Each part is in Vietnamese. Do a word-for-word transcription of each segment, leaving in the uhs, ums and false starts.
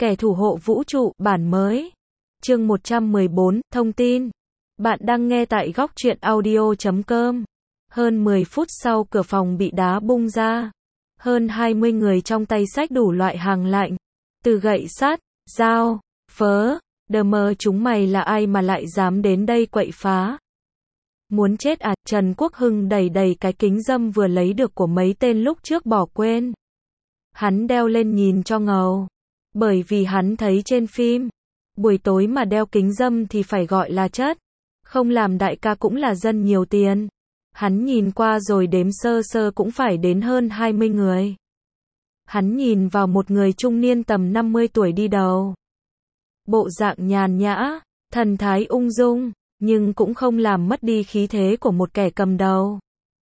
Kẻ thủ hộ vũ trụ, bản mới. Chương một trăm mười bốn, thông tin. Bạn đang nghe tại góc truyện audio chấm com. Hơn mười phút sau cửa phòng bị đá bung ra. Hơn hai mươi người trong tay xách đủ loại hàng lạnh. Từ gậy sắt, dao, phớ, đờ mờ chúng mày là ai mà lại dám đến đây quậy phá. Muốn chết à, Trần Quốc Hưng đẩy đẩy cái kính râm vừa lấy được của mấy tên lúc trước bỏ quên. Hắn đeo lên nhìn cho ngầu. Bởi vì hắn thấy trên phim, buổi tối mà đeo kính râm thì phải gọi là chất. Không làm đại ca cũng là dân nhiều tiền. Hắn nhìn qua rồi đếm sơ sơ cũng phải đến hơn hai mươi người. Hắn nhìn vào một người trung niên tầm năm mươi tuổi đi đầu. Bộ dạng nhàn nhã, thần thái ung dung, nhưng cũng không làm mất đi khí thế của một kẻ cầm đầu.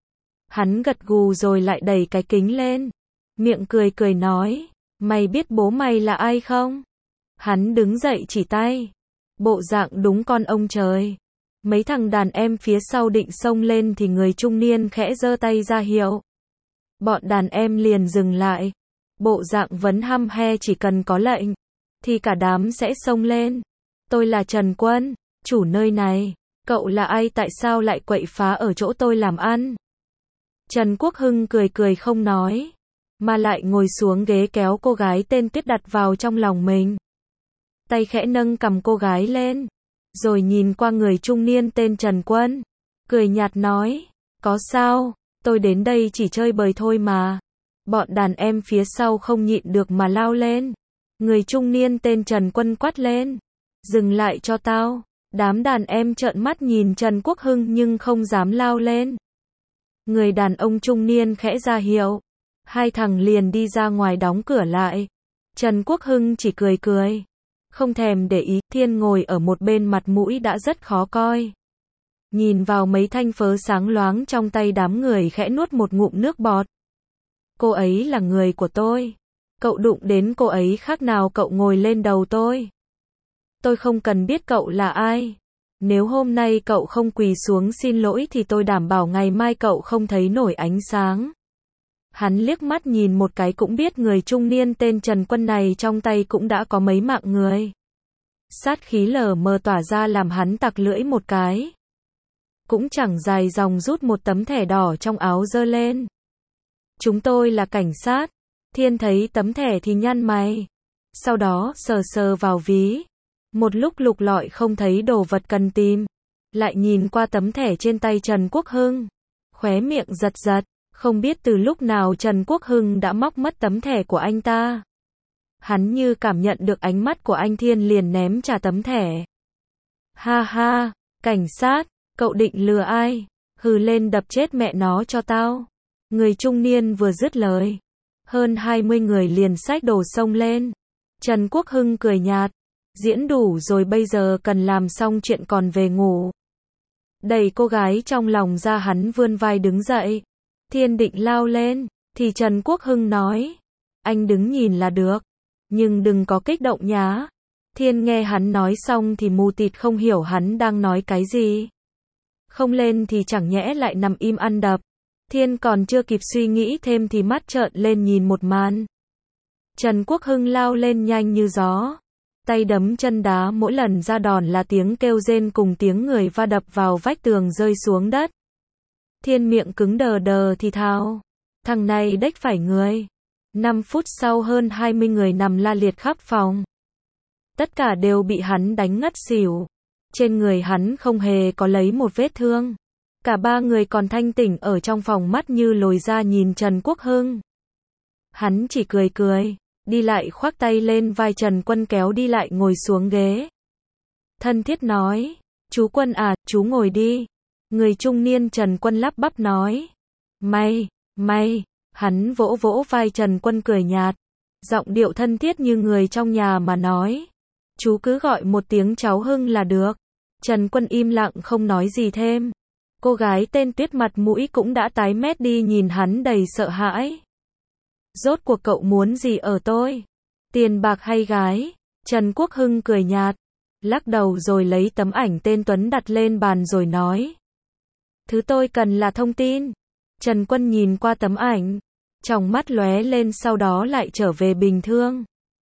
Hắn gật gù rồi lại đẩy cái kính lên. Miệng cười cười nói, mày biết bố mày là ai không? Hắn đứng dậy chỉ tay. Bộ dạng đúng con ông trời. Mấy thằng đàn em phía sau định xông lên thì người trung niên khẽ giơ tay ra hiệu. Bọn đàn em liền dừng lại. Bộ dạng vấn hăm he chỉ cần có lệnh, thì cả đám sẽ xông lên. Tôi là Trần Quân, chủ nơi này. Cậu là ai, tại sao lại quậy phá ở chỗ tôi làm ăn? Trần Quốc Hưng cười cười không nói, mà lại ngồi xuống ghế kéo cô gái tên Tuyết đặt vào trong lòng mình. Tay khẽ nâng cầm cô gái lên, rồi nhìn qua người trung niên tên Trần Quân. Cười nhạt nói, có sao, tôi đến đây chỉ chơi bời thôi mà. Bọn đàn em phía sau không nhịn được mà lao lên. Người trung niên tên Trần Quân quát lên, dừng lại cho tao. Đám đàn em trợn mắt nhìn Trần Quốc Hưng nhưng không dám lao lên. Người đàn ông trung niên khẽ ra hiệu. Hai thằng liền đi ra ngoài đóng cửa lại. Trần Quốc Hưng chỉ cười cười, không thèm để ý. Thiên ngồi ở một bên mặt mũi đã rất khó coi. Nhìn vào mấy thanh phớ sáng loáng trong tay đám người khẽ nuốt một ngụm nước bọt. Cô ấy là người của tôi. Cậu đụng đến cô ấy khác nào cậu ngồi lên đầu tôi. Tôi không cần biết cậu là ai. Nếu hôm nay cậu không quỳ xuống xin lỗi thì tôi đảm bảo ngày mai cậu không thấy nổi ánh sáng. Hắn liếc mắt nhìn một cái cũng biết người trung niên tên Trần Quân này trong tay cũng đã có mấy mạng người. Sát khí lờ mờ tỏa ra làm hắn tặc lưỡi một cái. Cũng chẳng dài dòng rút một tấm thẻ đỏ trong áo giơ lên. Chúng tôi là cảnh sát. Thiên thấy tấm thẻ thì nhăn mày. Sau đó sờ sờ vào ví. Một lúc lục lọi không thấy đồ vật cần tìm. Lại nhìn qua tấm thẻ trên tay Trần Quốc Hưng. Khóe miệng giật giật. Không biết từ lúc nào Trần Quốc Hưng đã móc mất tấm thẻ của anh ta. Hắn như cảm nhận được ánh mắt của anh Thiên liền ném trả tấm thẻ. Ha ha, cảnh sát, cậu định lừa ai? Hừ lên đập chết mẹ nó cho tao. Người trung niên vừa dứt lời. Hơn hai mươi người liền xách đồ xông lên. Trần Quốc Hưng cười nhạt. Diễn đủ rồi, bây giờ cần làm xong chuyện còn về ngủ. Đẩy cô gái trong lòng ra, hắn vươn vai đứng dậy. Thiên định lao lên, thì Trần Quốc Hưng nói, anh đứng nhìn là được, nhưng đừng có kích động nhá. Thiên nghe hắn nói xong thì mù tịt không hiểu hắn đang nói cái gì. Không lên thì chẳng nhẽ lại nằm im ăn đập. Thiên còn chưa kịp suy nghĩ thêm thì mắt trợn lên nhìn một màn. Trần Quốc Hưng lao lên nhanh như gió. Tay đấm chân đá, mỗi lần ra đòn là tiếng kêu rên cùng tiếng người va đập vào vách tường rơi xuống đất. Thiên miệng cứng đờ đờ thì thào, thằng này đếch phải người. Năm phút sau hơn hai mươi người nằm la liệt khắp phòng. Tất cả đều bị hắn đánh ngất xỉu. Trên người hắn không hề có lấy một vết thương. Cả ba người còn thanh tỉnh ở trong phòng, mắt như lồi ra nhìn Trần Quốc Hưng. Hắn chỉ cười cười, đi lại khoác tay lên vai Trần Quân kéo đi lại ngồi xuống ghế. Thân thiết nói, chú Quân à, chú ngồi đi. Người trung niên Trần Quân lắp bắp nói, mày, mày, hắn vỗ vỗ vai Trần Quân cười nhạt, giọng điệu thân thiết như người trong nhà mà nói, chú cứ gọi một tiếng cháu Hưng là được. Trần Quân im lặng không nói gì thêm. Cô gái tên Tuyết mặt mũi cũng đã tái mét đi nhìn hắn đầy sợ hãi. Rốt cuộc cậu muốn gì ở tôi? Tiền bạc hay gái? Trần Quốc Hưng cười nhạt, lắc đầu rồi lấy tấm ảnh tên Tuấn đặt lên bàn rồi nói, thứ tôi cần là thông tin. Trần Quân nhìn qua tấm ảnh, trong mắt lóe lên sau đó lại trở về bình thường.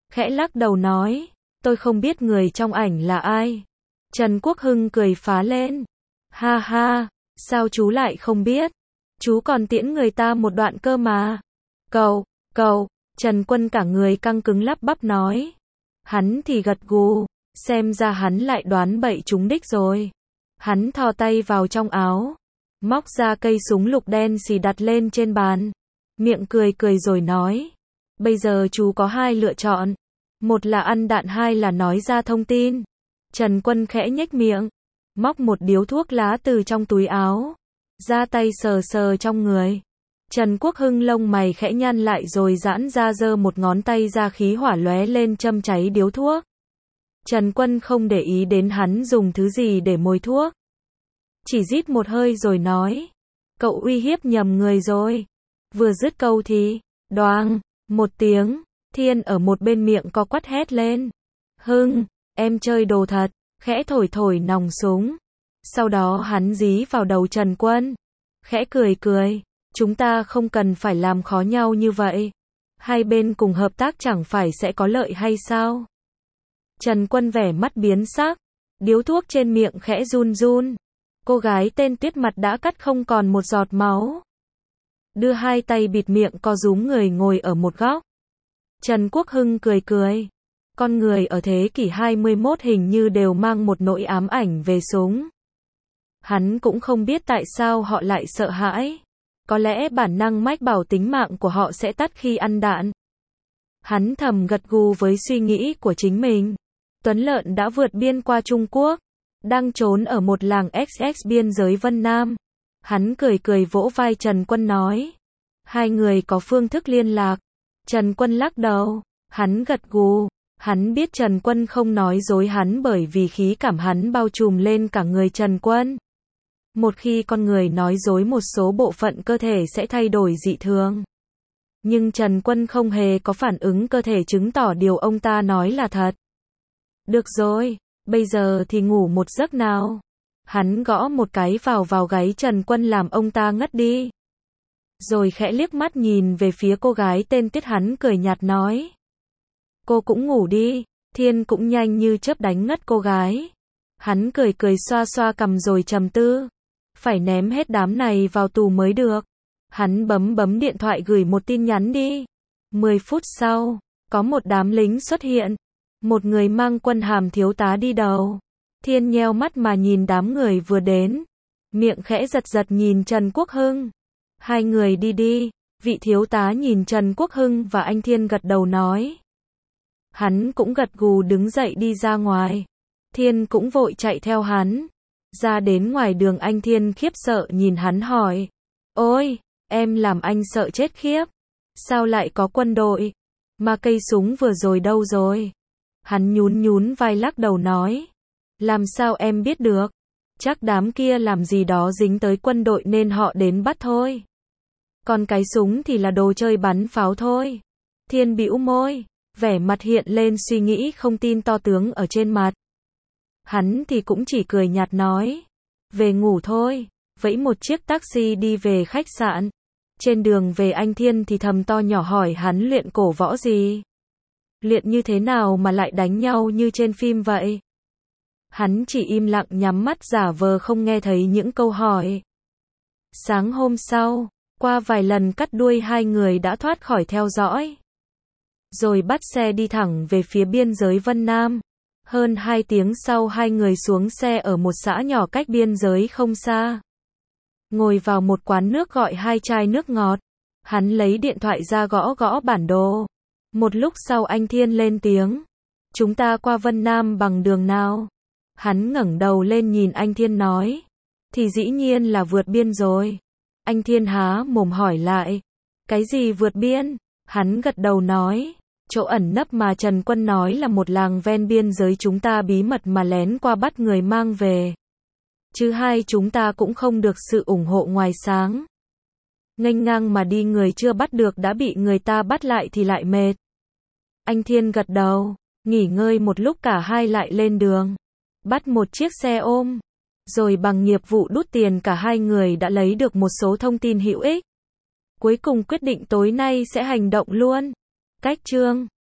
khẽ lắc đầu nói, tôi không biết người trong ảnh là ai. Trần Quốc Hưng cười phá lên. Ha ha, sao chú lại không biết? Chú còn tiễn người ta một đoạn cơ mà. Cậu, cậu, Trần Quân cả người căng cứng lắp bắp nói. Hắn thì gật gù, xem ra hắn lại đoán bậy trúng đích rồi. Hắn thò tay vào trong áo, móc ra cây súng lục đen xì đặt lên trên bàn. Miệng cười cười rồi nói. Bây giờ chú có hai lựa chọn. Một là ăn đạn, hai là nói ra thông tin. Trần Quân khẽ nhếch miệng, móc một điếu thuốc lá từ trong túi áo, ra tay sờ sờ trong người. Trần Quốc Hưng lông mày khẽ nhăn lại rồi giãn ra giơ một ngón tay ra, khí hỏa lóe lên châm cháy điếu thuốc. Trần Quân không để ý đến hắn dùng thứ gì để mồi thuốc. Chỉ rít một hơi rồi nói. Cậu uy hiếp nhầm người rồi. Vừa dứt câu thì, đoàng, một tiếng, Thiên ở một bên miệng co quắt hét lên. Hưng, em chơi đồ thật, khẽ thổi thổi nòng súng. Sau đó hắn dí vào đầu Trần Quân. Khẽ cười cười, chúng ta không cần phải làm khó nhau như vậy. Hai bên cùng hợp tác chẳng phải sẽ có lợi hay sao? Trần Quân vẻ mắt biến sắc, điếu thuốc trên miệng khẽ run run. Cô gái tên Tuyết mặt đã cắt không còn một giọt máu. Đưa hai tay bịt miệng co rúm người ngồi ở một góc. Trần Quốc Hưng cười cười. Con người ở thế kỷ hai mươi mốt hình như đều mang một nỗi ám ảnh về súng. Hắn cũng không biết tại sao họ lại sợ hãi. Có lẽ bản năng mách bảo tính mạng của họ sẽ tắt khi ăn đạn. Hắn thầm gật gù với suy nghĩ của chính mình. Tuấn Lợn đã vượt biên qua Trung Quốc, đang trốn ở một làng ích ích biên giới Vân Nam. Hắn cười cười vỗ vai Trần Quân nói. Hai người có phương thức liên lạc. Trần Quân lắc đầu. Hắn gật gù. Hắn biết Trần Quân không nói dối hắn bởi vì khí cảm hắn bao trùm lên cả người Trần Quân. Một khi con người nói dối, một số bộ phận cơ thể sẽ thay đổi dị thường. Nhưng Trần Quân không hề có phản ứng cơ thể chứng tỏ điều ông ta nói là thật. Được rồi, bây giờ thì ngủ một giấc nào. Hắn gõ một cái vào vào gáy Trần Quân làm ông ta ngất đi. Rồi khẽ liếc mắt nhìn về phía cô gái tên Tuyết, hắn cười nhạt nói. Cô cũng ngủ đi. Thiên cũng nhanh như chớp đánh ngất cô gái. Hắn cười cười xoa xoa cằm rồi trầm tư. Phải ném hết đám này vào tù mới được. Hắn bấm bấm điện thoại gửi một tin nhắn đi. Mười phút sau, có một đám lính xuất hiện. Một người mang quân hàm thiếu tá đi đầu. Thiên nheo mắt mà nhìn đám người vừa đến. Miệng khẽ giật giật nhìn Trần Quốc Hưng. Hai người đi đi. Vị thiếu tá nhìn Trần Quốc Hưng và anh Thiên gật đầu nói. Hắn cũng gật gù đứng dậy đi ra ngoài. Thiên cũng vội chạy theo hắn. Ra đến ngoài đường, anh Thiên khiếp sợ nhìn hắn hỏi. Ôi, em làm anh sợ chết khiếp. Sao lại có quân đội? Mà cây súng vừa rồi đâu rồi? Hắn nhún nhún vai lắc đầu nói. Làm sao em biết được? Chắc đám kia làm gì đó dính tới quân đội nên họ đến bắt thôi. Còn cái súng thì là đồ chơi bắn pháo thôi. Thiên bĩu môi, vẻ mặt hiện lên suy nghĩ không tin to tướng ở trên mặt. Hắn thì cũng chỉ cười nhạt nói. Về ngủ thôi. Vẫy một chiếc taxi đi về khách sạn. Trên đường về, anh Thiên thì thầm to nhỏ hỏi hắn luyện cổ võ gì. Luyện như thế nào mà lại đánh nhau như trên phim vậy? Hắn chỉ im lặng nhắm mắt giả vờ không nghe thấy những câu hỏi. Sáng hôm sau, qua vài lần cắt đuôi, hai người đã thoát khỏi theo dõi. Rồi bắt xe đi thẳng về phía biên giới Vân Nam. Hơn hai tiếng sau, hai người xuống xe ở một xã nhỏ cách biên giới không xa. Ngồi vào một quán nước gọi hai chai nước ngọt. Hắn lấy điện thoại ra gõ gõ bản đồ. Một lúc sau anh Thiên lên tiếng. Chúng ta qua Vân Nam bằng đường nào? Hắn ngẩng đầu lên nhìn anh Thiên nói. Thì dĩ nhiên là vượt biên rồi. Anh Thiên há mồm hỏi lại. Cái gì vượt biên? Hắn gật đầu nói. Chỗ ẩn nấp mà Trần Quân nói là một làng ven biên giới, chúng ta bí mật mà lén qua bắt người mang về. Chứ hai chúng ta cũng không được sự ủng hộ ngoài sáng. Nghênh ngang mà đi, người chưa bắt được đã bị người ta bắt lại thì lại mệt. Anh Thiên gật đầu, nghỉ ngơi một lúc cả hai lại lên đường. Bắt một chiếc xe ôm. Rồi bằng nghiệp vụ đút tiền, cả hai người đã lấy được một số thông tin hữu ích. Cuối cùng quyết định tối nay sẽ hành động luôn. Cách chương